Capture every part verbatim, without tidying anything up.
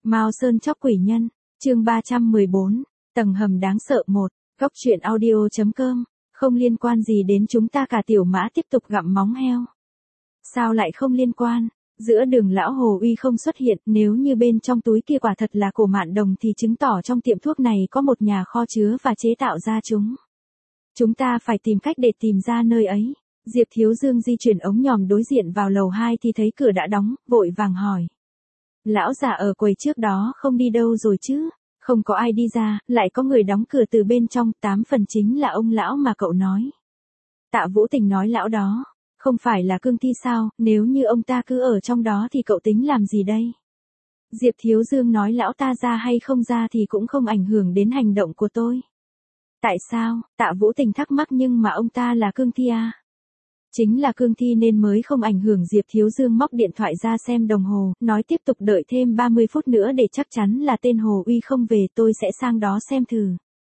Mao Sơn chóc quỷ nhân, chương ba trăm mười bốn, tầng hầm đáng sợ một, góc truyện audio.com, không liên quan gì đến chúng ta cả. Tiểu Mã tiếp tục gặm móng heo. Sao lại không liên quan? Giữa đường lão Hồ Uy không xuất hiện, nếu như bên trong túi kia quả thật là cổ mạn đồng thì chứng tỏ trong tiệm thuốc này có một nhà kho chứa và chế tạo ra chúng. Chúng ta phải tìm cách để tìm ra nơi ấy. Diệp Thiếu Dương di chuyển ống nhòm đối diện vào lầu hai thì thấy cửa đã đóng, vội vàng hỏi. Lão già ở quầy trước đó không đi đâu rồi chứ? Không có ai đi ra, lại có người đóng cửa từ bên trong, tám phần chính là ông lão mà cậu nói. Tạ Vũ Tình nói lão đó, không phải là cương thi sao, nếu như ông ta cứ ở trong đó thì cậu tính làm gì đây? Diệp Thiếu Dương nói lão ta ra hay không ra thì cũng không ảnh hưởng đến hành động của tôi. Tại sao? Tạ Vũ Tình thắc mắc, nhưng mà ông ta là cương thi à? Chính là cương thi nên mới không ảnh hưởng. Diệp Thiếu Dương móc điện thoại ra xem đồng hồ, nói tiếp tục đợi thêm ba mươi phút nữa để chắc chắn là tên Hồ Uy không về tôi sẽ sang đó xem thử.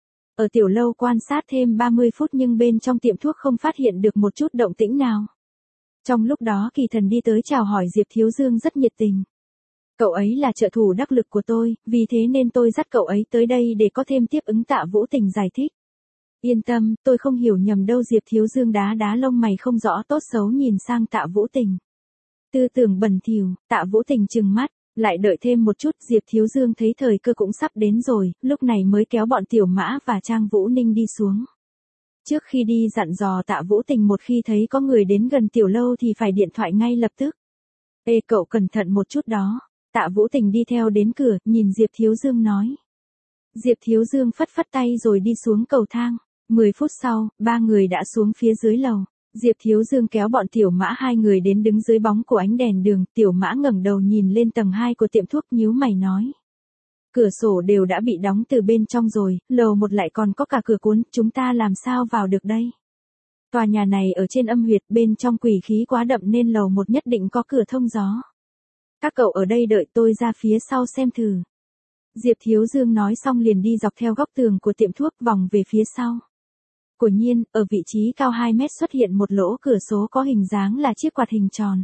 Ở tiểu lâu quan sát thêm ba mươi phút nhưng bên trong tiệm thuốc không phát hiện được một chút động tĩnh nào. Trong lúc đó Kỳ Thần đi tới chào hỏi Diệp Thiếu Dương rất nhiệt tình. Cậu ấy là trợ thủ đắc lực của tôi, vì thế nên tôi dắt cậu ấy tới đây để có thêm tiếp ứng. Tạ Vũ Tình giải thích. Yên tâm, tôi không hiểu nhầm đâu. Diệp Thiếu Dương đá đá lông mày không rõ tốt xấu nhìn sang Tạ Vũ Tình. Tư tưởng bẩn thỉu. Tạ Vũ Tình trừng mắt, lại đợi thêm một chút. Diệp Thiếu Dương thấy thời cơ cũng sắp đến rồi, lúc này mới kéo bọn Tiểu Mã và Trang Vũ Ninh đi xuống. Trước khi đi dặn dò Tạ Vũ Tình một khi thấy có người đến gần tiểu lâu thì phải điện thoại ngay lập tức. Ê cậu cẩn thận một chút đó. Tạ Vũ Tình đi theo đến cửa, nhìn Diệp Thiếu Dương nói. Diệp Thiếu Dương phất phất tay rồi đi xuống cầu thang. Mười phút sau, ba người đã xuống phía dưới lầu. Diệp Thiếu Dương kéo bọn Tiểu Mã hai người đến đứng dưới bóng của ánh đèn đường. Tiểu Mã ngẩng đầu nhìn lên tầng hai của tiệm thuốc, nhíu mày nói. Cửa sổ đều đã bị đóng từ bên trong rồi, lầu một lại còn có cả cửa cuốn, chúng ta làm sao vào được đây? Tòa nhà này ở trên âm huyệt, bên trong quỷ khí quá đậm nên lầu một nhất định có cửa thông gió. Các cậu ở đây đợi tôi ra phía sau xem thử. Diệp Thiếu Dương nói xong liền đi dọc theo góc tường của tiệm thuốc vòng về phía sau. Quả nhiên, ở vị trí cao hai mét xuất hiện một lỗ cửa sổ có hình dáng là chiếc quạt hình tròn.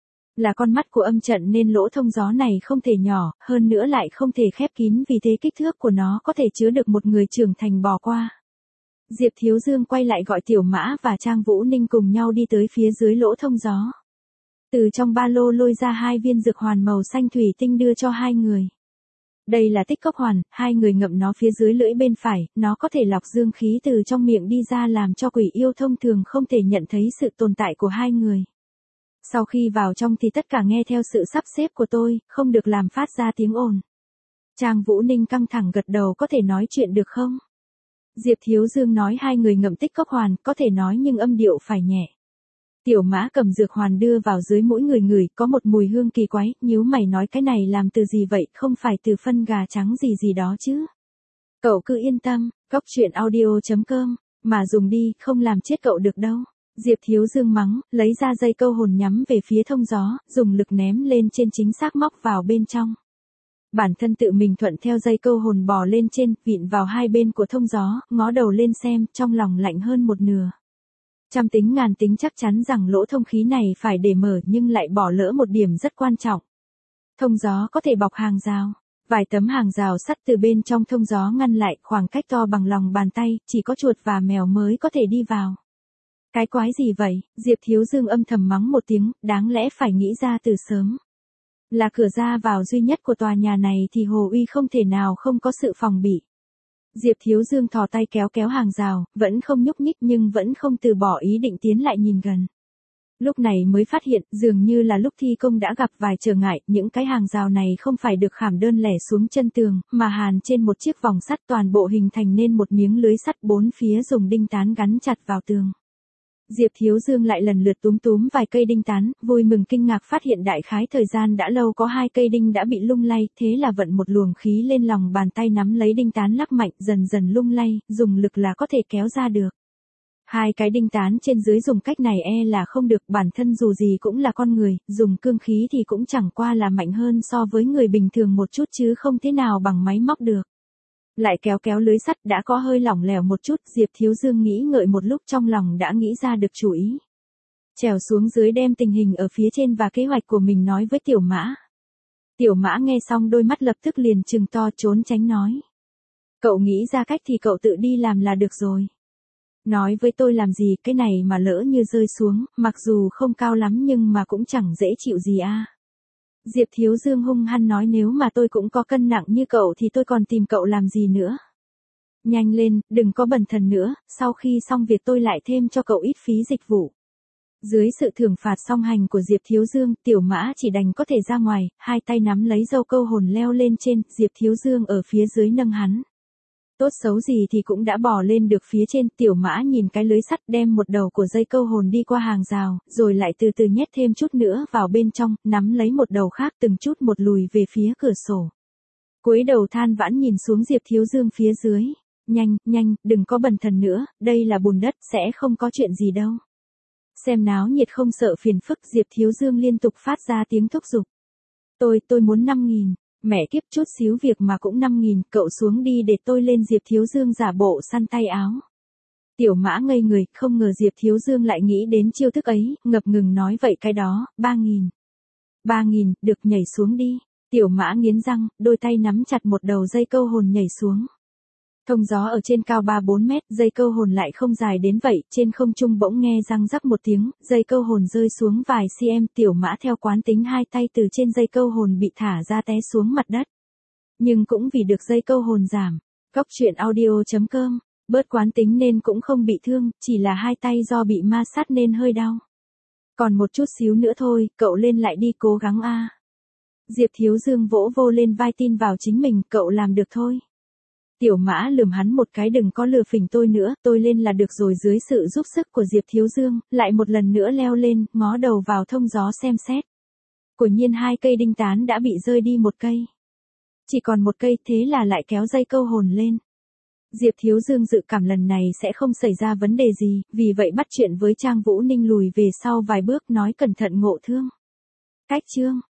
Là con mắt của âm trận nên lỗ thông gió này không thể nhỏ, hơn nữa lại không thể khép kín, vì thế kích thước của nó có thể chứa được một người trưởng thành bò qua. Diệp Thiếu Dương quay lại gọi Tiểu Mã và Trang Vũ Ninh cùng nhau đi tới phía dưới lỗ thông gió. Từ trong ba lô lôi ra hai viên dược hoàn màu xanh thủy tinh đưa cho hai người. Đây là tích cốc hoàn, hai người ngậm nó phía dưới lưỡi bên phải, nó có thể lọc dương khí từ trong miệng đi ra làm cho quỷ yêu thông thường không thể nhận thấy sự tồn tại của hai người. Sau khi vào trong thì tất cả nghe theo sự sắp xếp của tôi, không được làm phát ra tiếng ồn. Trang Vũ Ninh căng thẳng gật đầu, có thể nói chuyện được không? Diệp Thiếu Dương nói hai người ngậm tích cốc hoàn, có thể nói nhưng âm điệu phải nhẹ. Tiểu Mã cầm dược hoàn đưa vào dưới mũi người ngửi, có một mùi hương kỳ quái, nhíu mày nói cái này làm từ gì vậy, không phải từ phân gà trắng gì gì đó chứ? Cậu cứ yên tâm, góc truyện audio.com, mà dùng đi, không làm chết cậu được đâu. Diệp Thiếu Dương mắng, lấy ra dây câu hồn nhắm về phía thông gió, dùng lực ném lên trên, chính xác móc vào bên trong. Bản thân tự mình thuận theo dây câu hồn bò lên trên, vịn vào hai bên của thông gió, ngó đầu lên xem, trong lòng lạnh hơn một nửa. Trăm tính ngàn tính chắc chắn rằng lỗ thông khí này phải để mở nhưng lại bỏ lỡ một điểm rất quan trọng. Thông gió có thể bọc hàng rào. Vài tấm hàng rào sắt từ bên trong thông gió ngăn lại, khoảng cách to bằng lòng bàn tay, chỉ có chuột và mèo mới có thể đi vào. Cái quái gì vậy? Diệp Thiếu Dương âm thầm mắng một tiếng, đáng lẽ phải nghĩ ra từ sớm. Là cửa ra vào duy nhất của tòa nhà này thì Hồ Uy không thể nào không có sự phòng bị. Diệp Thiếu Dương thò tay kéo kéo hàng rào, vẫn không nhúc nhích nhưng vẫn không từ bỏ ý định tiến lại nhìn gần. Lúc này mới phát hiện, dường như là lúc thi công đã gặp vài trở ngại, những cái hàng rào này không phải được khảm đơn lẻ xuống chân tường, mà hàn trên một chiếc vòng sắt, toàn bộ hình thành nên một miếng lưới sắt bốn phía dùng đinh tán gắn chặt vào tường. Diệp Thiếu Dương lại lần lượt túm túm vài cây đinh tán, vui mừng kinh ngạc phát hiện đại khái thời gian đã lâu có hai cây đinh đã bị lung lay, thế là vận một luồng khí lên lòng bàn tay nắm lấy đinh tán lắc mạnh, dần dần lung lay, dùng lực là có thể kéo ra được. Hai cái đinh tán trên dưới dùng cách này e là không được, bản thân dù gì cũng là con người, dùng cương khí thì cũng chẳng qua là mạnh hơn so với người bình thường một chút chứ không thế nào bằng máy móc được. Lại kéo kéo lưới sắt đã có hơi lỏng lẻo một chút, Diệp Thiếu Dương nghĩ ngợi một lúc trong lòng đã nghĩ ra được chủ ý. Trèo xuống dưới đem tình hình ở phía trên và kế hoạch của mình nói với Tiểu Mã. Tiểu Mã nghe xong đôi mắt lập tức liền trừng to trốn tránh nói. Cậu nghĩ ra cách thì cậu tự đi làm là được rồi. Nói với tôi làm gì, cái này mà lỡ như rơi xuống, mặc dù không cao lắm nhưng mà cũng chẳng dễ chịu gì a. Diệp Thiếu Dương hung hăng nói, nếu mà tôi cũng có cân nặng như cậu thì tôi còn tìm cậu làm gì nữa. Nhanh lên, đừng có bần thần nữa, sau khi xong việc tôi lại thêm cho cậu ít phí dịch vụ. Dưới sự thưởng phạt song hành của Diệp Thiếu Dương, Tiểu Mã chỉ đành có thể ra ngoài, hai tay nắm lấy dâu câu hồn leo lên trên, Diệp Thiếu Dương ở phía dưới nâng hắn. Tốt xấu gì thì cũng đã bò lên được phía trên, Tiểu Mã nhìn cái lưới sắt đem một đầu của dây câu hồn đi qua hàng rào, rồi lại từ từ nhét thêm chút nữa vào bên trong, nắm lấy một đầu khác từng chút một lùi về phía cửa sổ. Cúi đầu than vãn nhìn xuống Diệp Thiếu Dương phía dưới. Nhanh, nhanh, đừng có bần thần nữa, đây là bùn đất, sẽ không có chuyện gì đâu. Xem náo nhiệt không sợ phiền phức, Diệp Thiếu Dương liên tục phát ra tiếng thúc giục. Tôi, tôi muốn năm nghìn. Mẹ kiếp, chút xíu việc mà cũng năm nghìn, cậu xuống đi để tôi lên. Diệp Thiếu Dương giả bộ săn tay áo. Tiểu Mã ngây người, không ngờ Diệp Thiếu Dương lại nghĩ đến chiêu thức ấy, ngập ngừng nói vậy cái đó, ba nghìn. Ba nghìn, được, nhảy xuống đi. Tiểu Mã nghiến răng, đôi tay nắm chặt một đầu dây câu hồn nhảy xuống. Thông gió ở trên cao ba bốn mét, dây câu hồn lại không dài đến vậy, trên không trung bỗng nghe răng rắc một tiếng, dây câu hồn rơi xuống vài cm, Tiểu Mã theo quán tính hai tay từ trên dây câu hồn bị thả ra té xuống mặt đất. Nhưng cũng vì được dây câu hồn giảm, Góc truyện audio chấm com, bớt quán tính nên cũng không bị thương, chỉ là hai tay do bị ma sát nên hơi đau. Còn một chút xíu nữa thôi, cậu lên lại đi, cố gắng a. Diệp Thiếu Dương vỗ vô lên vai, tin vào chính mình, cậu làm được thôi. Tiểu Mã lườm hắn một cái, đừng có lừa phỉnh tôi nữa, tôi lên là được rồi. Dưới sự giúp sức của Diệp Thiếu Dương, lại một lần nữa leo lên, ngó đầu vào thông gió xem xét. Quả nhiên hai cây đinh tán đã bị rơi đi một cây. Chỉ còn một cây, thế là lại kéo dây câu hồn lên. Diệp Thiếu Dương dự cảm lần này sẽ không xảy ra vấn đề gì, vì vậy bắt chuyện với Trang Vũ Ninh lùi về sau vài bước, nói cẩn thận ngộ thương. Cách chương